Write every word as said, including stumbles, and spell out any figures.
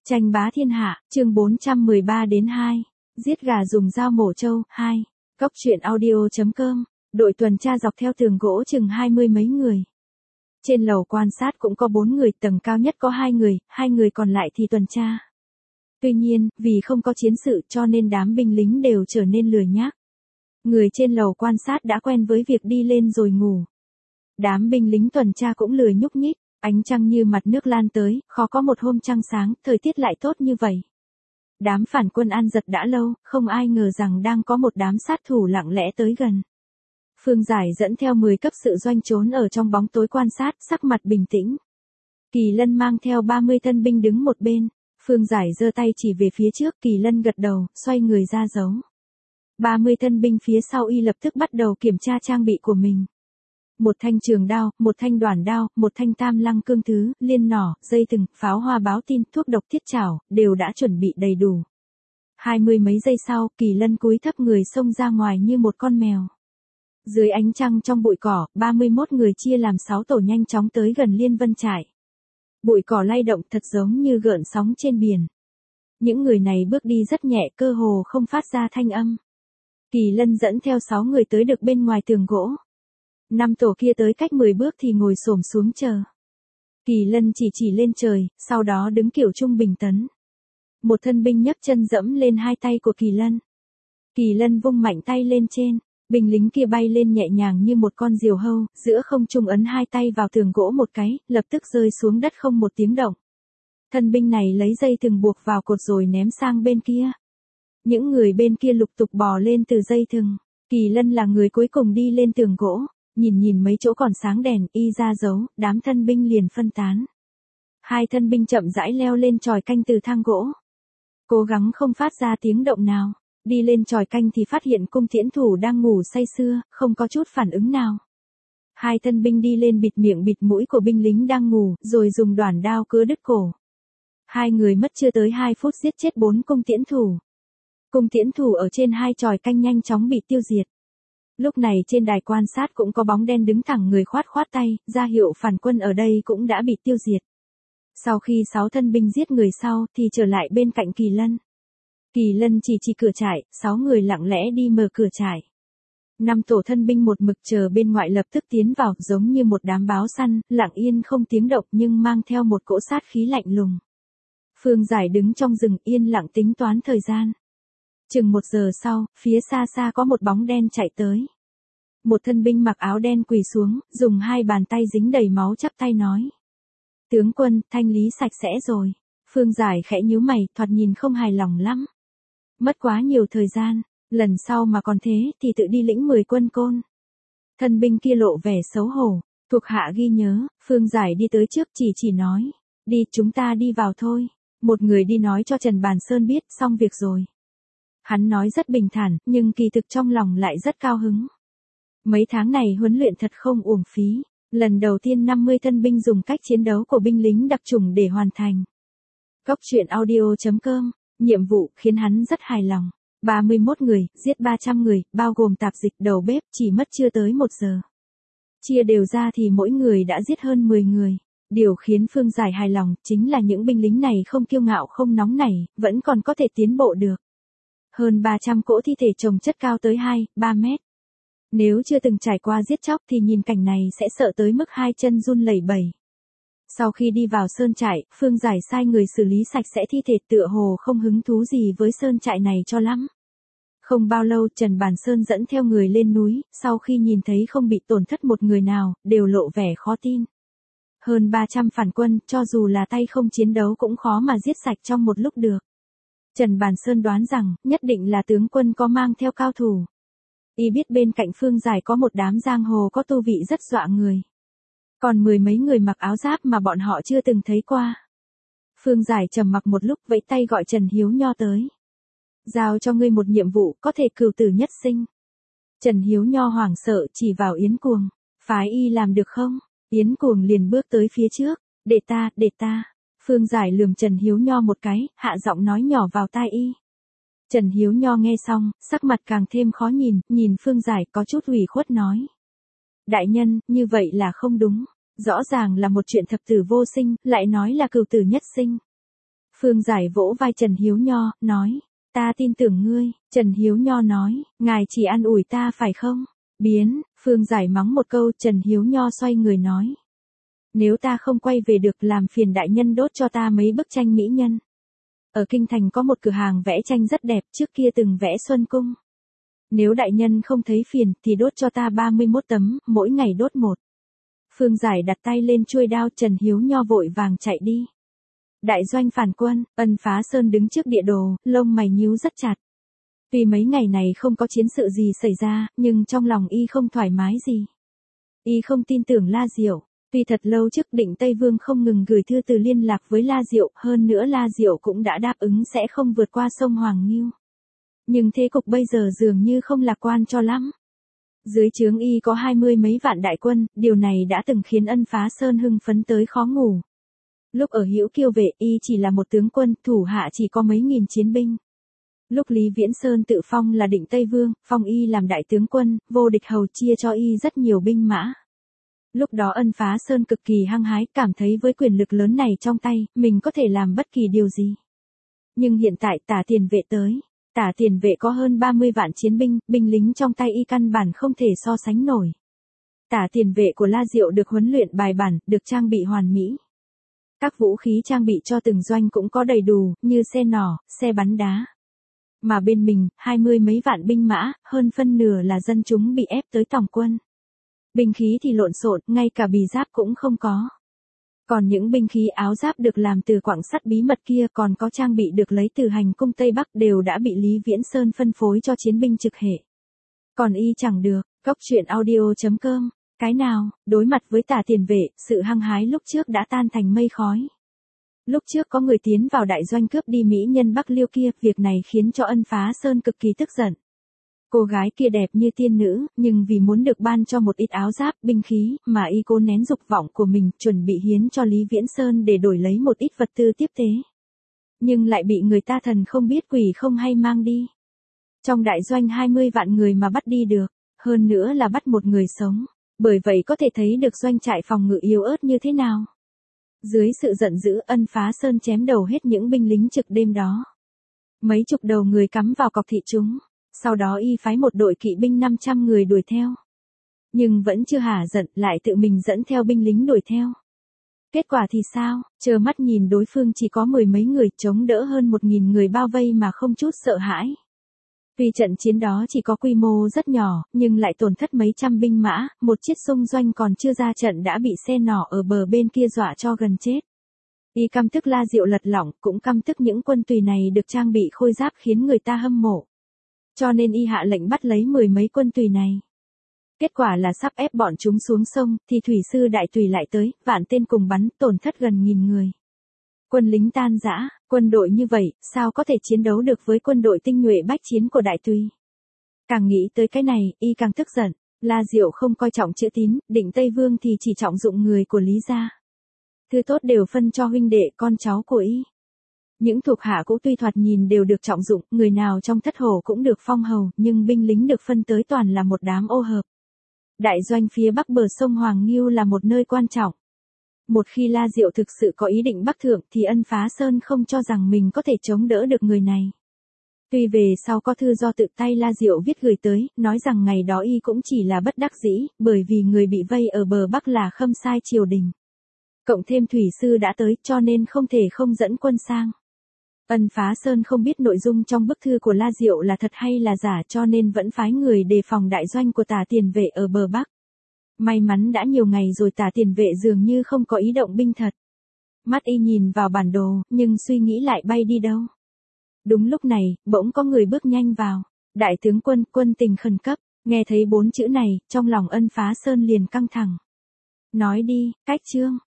Tranh bá thiên hạ, chương bốn trăm mười ba đến hai. Giết gà dùng dao mổ trâu, hai. Cốc truyện audio.com. Đội tuần tra dọc theo tường gỗ chừng hai mươi mấy người. Trên lầu quan sát cũng có bốn người, tầng cao nhất có hai người, hai người còn lại thì tuần tra. Tuy nhiên, vì không có chiến sự cho nên đám binh lính đều trở nên lười nhác. Người trên lầu quan sát đã quen với việc đi lên rồi ngủ. Đám binh lính tuần tra cũng lười nhúc nhích. Ánh trăng như mặt nước lan tới, khó có một hôm trăng sáng, thời tiết lại tốt như vậy. Đám phản quân An Giật đã lâu, không ai ngờ rằng đang có một đám sát thủ lặng lẽ tới gần. Phương Giải dẫn theo mười cấp sự doanh trốn ở trong bóng tối quan sát, sắc mặt bình tĩnh. Kỳ Lân mang theo ba mươi thân binh đứng một bên. Phương Giải giơ tay chỉ về phía trước, Kỳ Lân gật đầu, xoay người ra giấu. ba mươi thân binh phía sau y lập tức bắt đầu kiểm tra trang bị của mình. Một thanh trường đao, một thanh đoản đao, một thanh tam lăng cương thứ, liên nỏ, dây thừng, pháo hoa báo tin, thuốc độc thiết chảo, đều đã chuẩn bị đầy đủ. Hai mươi mấy giây sau, Kỳ Lân cúi thấp người xông ra ngoài như một con mèo. Dưới ánh trăng trong bụi cỏ, ba mươi mốt người chia làm sáu tổ nhanh chóng tới gần Liên Vân trại. Bụi cỏ lay động thật giống như gợn sóng trên biển. Những người này bước đi rất nhẹ, cơ hồ không phát ra thanh âm. Kỳ Lân dẫn theo sáu người tới được bên ngoài tường gỗ. Năm tổ kia tới cách mười bước thì ngồi xổm xuống chờ. Kỳ Lân chỉ chỉ lên trời, sau đó đứng kiểu trung bình tấn. Một thân binh nhấc chân dẫm lên hai tay của Kỳ Lân. Kỳ Lân vung mạnh tay lên trên, binh lính kia bay lên nhẹ nhàng như một con diều hâu, giữa không trung ấn hai tay vào tường gỗ một cái, lập tức rơi xuống đất không một tiếng động. Thân binh này lấy dây thừng buộc vào cột rồi ném sang bên kia. Những người bên kia lục tục bò lên từ dây thừng. Kỳ Lân là người cuối cùng đi lên tường gỗ. Nhìn nhìn mấy chỗ còn sáng đèn, y ra dấu, đám thân binh liền phân tán. Hai thân binh chậm rãi leo lên chòi canh từ thang gỗ. Cố gắng không phát ra tiếng động nào. Đi lên chòi canh thì phát hiện cung tiễn thủ đang ngủ say sưa, không có chút phản ứng nào. Hai thân binh đi lên bịt miệng bịt mũi của binh lính đang ngủ, rồi dùng đoản đao cứa đứt cổ. Hai người mất chưa tới hai phút giết chết bốn cung tiễn thủ. Cung tiễn thủ ở trên hai chòi canh nhanh chóng bị tiêu diệt. Lúc này trên đài quan sát cũng có bóng đen đứng thẳng người khoát khoát tay, ra hiệu phản quân ở đây cũng đã bị tiêu diệt. Sau khi sáu thân binh giết người sau thì trở lại bên cạnh Kỳ Lân. Kỳ Lân chỉ chỉ cửa trại, sáu người lặng lẽ đi mở cửa trại. Năm tổ thân binh một mực chờ bên ngoài lập tức tiến vào, giống như một đám báo săn, lặng yên không tiếng động nhưng mang theo một cỗ sát khí lạnh lùng. Phương Giải đứng trong rừng yên lặng tính toán thời gian. Chừng một giờ sau, phía xa xa có một bóng đen chạy tới. Một thân binh mặc áo đen quỳ xuống, dùng hai bàn tay dính đầy máu chắp tay nói. Tướng quân, thanh lý sạch sẽ rồi. Phương Giải khẽ nhíu mày, thoạt nhìn không hài lòng lắm. Mất quá nhiều thời gian, lần sau mà còn thế thì tự đi lĩnh mười quân côn. Thân binh kia lộ vẻ xấu hổ, thuộc hạ ghi nhớ, Phương Giải đi tới trước chỉ chỉ nói. Đi, chúng ta đi vào thôi. Một người đi nói cho Trần Bàn Sơn biết, xong việc rồi. Hắn nói rất bình thản, nhưng kỳ thực trong lòng lại rất cao hứng. Mấy tháng này huấn luyện thật không uổng phí. Lần đầu tiên năm mươi thân binh dùng cách chiến đấu của binh lính đặc chủng để hoàn thành. Cốc truyện audio.com, nhiệm vụ khiến hắn rất hài lòng. ba mươi mốt người, giết ba trăm người, bao gồm tạp dịch đầu bếp, chỉ mất chưa tới một giờ. Chia đều ra thì mỗi người đã giết hơn mười người. Điều khiến Phương Giải hài lòng chính là những binh lính này không kiêu ngạo không nóng nảy, vẫn còn có thể tiến bộ được. Hơn ba trăm cỗ thi thể chồng chất cao tới hai, ba mét. Nếu chưa từng trải qua giết chóc thì nhìn cảnh này sẽ sợ tới mức hai chân run lẩy bẩy. Sau khi đi vào sơn trại, Phương Giải sai người xử lý sạch sẽ thi thể, tựa hồ không hứng thú gì với sơn trại này cho lắm. Không bao lâu Trần Bàn Sơn dẫn theo người lên núi, sau khi nhìn thấy không bị tổn thất một người nào, đều lộ vẻ khó tin. Hơn ba trăm phản quân, cho dù là tay không chiến đấu cũng khó mà giết sạch trong một lúc được. Trần Bàn Sơn đoán rằng, nhất định là tướng quân có mang theo cao thủ. Y biết bên cạnh Phương Giải có một đám giang hồ có tu vị rất dọa người. Còn mười mấy người mặc áo giáp mà bọn họ chưa từng thấy qua. Phương Giải trầm mặc một lúc vẫy tay gọi Trần Hiếu Nho tới. Giao cho ngươi một nhiệm vụ, có thể cửu tử nhất sinh. Trần Hiếu Nho hoảng sợ chỉ vào Yến Cuồng. Phái y làm được không? Yến Cuồng liền bước tới phía trước. Để ta, để ta. Phương Giải lườm Trần Hiếu Nho một cái, hạ giọng nói nhỏ vào tai y. Trần Hiếu Nho nghe xong, sắc mặt càng thêm khó nhìn, nhìn Phương Giải có chút ủy khuất nói. Đại nhân, như vậy là không đúng. Rõ ràng là một chuyện thập tử vô sinh, lại nói là cửu tử nhất sinh. Phương Giải vỗ vai Trần Hiếu Nho, nói, ta tin tưởng ngươi. Trần Hiếu Nho nói, ngài chỉ an ủi ta phải không? Biến, Phương Giải mắng một câu, Trần Hiếu Nho xoay người nói. Nếu ta không quay về được làm phiền đại nhân đốt cho ta mấy bức tranh mỹ nhân. Ở Kinh Thành có một cửa hàng vẽ tranh rất đẹp, trước kia từng vẽ Xuân Cung. Nếu đại nhân không thấy phiền thì đốt cho ta ba mươi mốt tấm, mỗi ngày đốt một. Phương Giải đặt tay lên chuôi đao, Trần Hiếu Nho vội vàng chạy đi. Đại doanh phản quân, Ân Phá Sơn đứng trước địa đồ, lông mày nhíu rất chặt. Tuy mấy ngày này không có chiến sự gì xảy ra, nhưng trong lòng y không thoải mái gì. Y không tin tưởng La Diệu. Tuy thật lâu trước Định Tây Vương không ngừng gửi thư từ liên lạc với La Diệu, hơn nữa La Diệu cũng đã đáp ứng sẽ không vượt qua sông Hoàng Nghiêu. Nhưng thế cục bây giờ dường như không lạc quan cho lắm. Dưới trướng y có hai mươi mấy vạn đại quân, điều này đã từng khiến Ân Phá Sơn hưng phấn tới khó ngủ. Lúc ở Hữu Kiêu Vệ y chỉ là một tướng quân, thủ hạ chỉ có mấy nghìn chiến binh. Lúc Lý Viễn Sơn tự phong là Định Tây Vương, phong y làm đại tướng quân, vô địch hầu chia cho y rất nhiều binh mã. Lúc đó Ân Phá Sơn cực kỳ hăng hái, cảm thấy với quyền lực lớn này trong tay, mình có thể làm bất kỳ điều gì. Nhưng hiện tại Tả Tiền Vệ tới, Tả Tiền Vệ có hơn ba mươi vạn chiến binh, binh lính trong tay y căn bản không thể so sánh nổi. Tả Tiền Vệ của La Diệu được huấn luyện bài bản, được trang bị hoàn mỹ. Các vũ khí trang bị cho từng doanh cũng có đầy đủ, như xe nỏ, xe bắn đá. Mà bên mình, hai mươi mấy vạn binh mã, hơn phân nửa là dân chúng bị ép tới tòng quân. Binh khí thì lộn xộn, ngay cả bì giáp cũng không có. Còn những binh khí áo giáp được làm từ quặng sắt bí mật kia còn có trang bị được lấy từ hành cung Tây Bắc đều đã bị Lý Viễn Sơn phân phối cho chiến binh trực hệ. Còn y chẳng được, Cốc truyện audio chấm com. Cái nào, đối mặt với Tả Tiền Vệ, sự hăng hái lúc trước đã tan thành mây khói. Lúc trước có người tiến vào đại doanh cướp đi mỹ nhân Bắc Liêu kia, việc này khiến cho Ân Phá Sơn cực kỳ tức giận. Cô gái kia đẹp như tiên nữ, nhưng vì muốn được ban cho một ít áo giáp, binh khí, mà y cố nén dục vọng của mình, chuẩn bị hiến cho Lý Viễn Sơn để đổi lấy một ít vật tư tiếp tế. Nhưng lại bị người ta thần không biết quỷ không hay mang đi. Trong đại doanh hai mươi vạn người mà bắt đi được, hơn nữa là bắt một người sống. Bởi vậy có thể thấy được doanh trại phòng ngự yếu ớt như thế nào. Dưới sự giận dữ, Ân Phá Sơn chém đầu hết những binh lính trực đêm đó. Mấy chục đầu người cắm vào cọc thị chúng. Sau đó y phái một đội kỵ binh năm trăm người đuổi theo. Nhưng vẫn chưa hả giận, lại tự mình dẫn theo binh lính đuổi theo. Kết quả thì sao, trơ mắt nhìn đối phương chỉ có mười mấy người chống đỡ hơn một nghìn người bao vây mà không chút sợ hãi. Vì trận chiến đó chỉ có quy mô rất nhỏ, nhưng lại tổn thất mấy trăm binh mã, một chiếc xung doanh còn chưa ra trận đã bị xe nỏ ở bờ bên kia dọa cho gần chết. Y căm tức La Diệu lật lỏng, cũng căm tức những quân tùy này được trang bị khôi giáp khiến người ta hâm mộ. Cho nên y hạ lệnh bắt lấy mười mấy quân tùy này. Kết quả là sắp ép bọn chúng xuống sông, thì thủy sư đại tùy lại tới, vạn tên cùng bắn, tổn thất gần nghìn người. Quân lính tan rã, quân đội như vậy, sao có thể chiến đấu được với quân đội tinh nhuệ bách chiến của đại tùy. Càng nghĩ tới cái này, y càng tức giận. La Diệu không coi trọng chữ tín, Định Tây Vương thì chỉ trọng dụng người của Lý gia. Thứ tốt đều phân cho huynh đệ con cháu của y. Những thuộc hạ cũng tuy thoạt nhìn đều được trọng dụng, người nào trong thất hổ cũng được phong hầu, nhưng binh lính được phân tới toàn là một đám ô hợp. Đại doanh phía bắc bờ sông Hoàng Nghiêu là một nơi quan trọng. Một khi La Diệu thực sự có ý định bắc thượng thì Ân Phá Sơn không cho rằng mình có thể chống đỡ được người này. Tuy về sau có thư do tự tay La Diệu viết gửi tới, nói rằng ngày đó y cũng chỉ là bất đắc dĩ, bởi vì người bị vây ở bờ bắc là Khâm Sai triều đình. Cộng thêm thủy sư đã tới cho nên không thể không dẫn quân sang. Ân Phá Sơn không biết nội dung trong bức thư của La Diệu là thật hay là giả cho nên vẫn phái người đề phòng đại doanh của Tả Tiền Vệ ở bờ bắc. May mắn đã nhiều ngày rồi Tả Tiền Vệ dường như không có ý động binh thật. Mắt y nhìn vào bản đồ, nhưng suy nghĩ lại bay đi đâu. Đúng lúc này, bỗng có người bước nhanh vào. Đại tướng quân, quân tình khẩn cấp. Nghe thấy bốn chữ này, trong lòng Ân Phá Sơn liền căng thẳng. Nói đi, cách chương.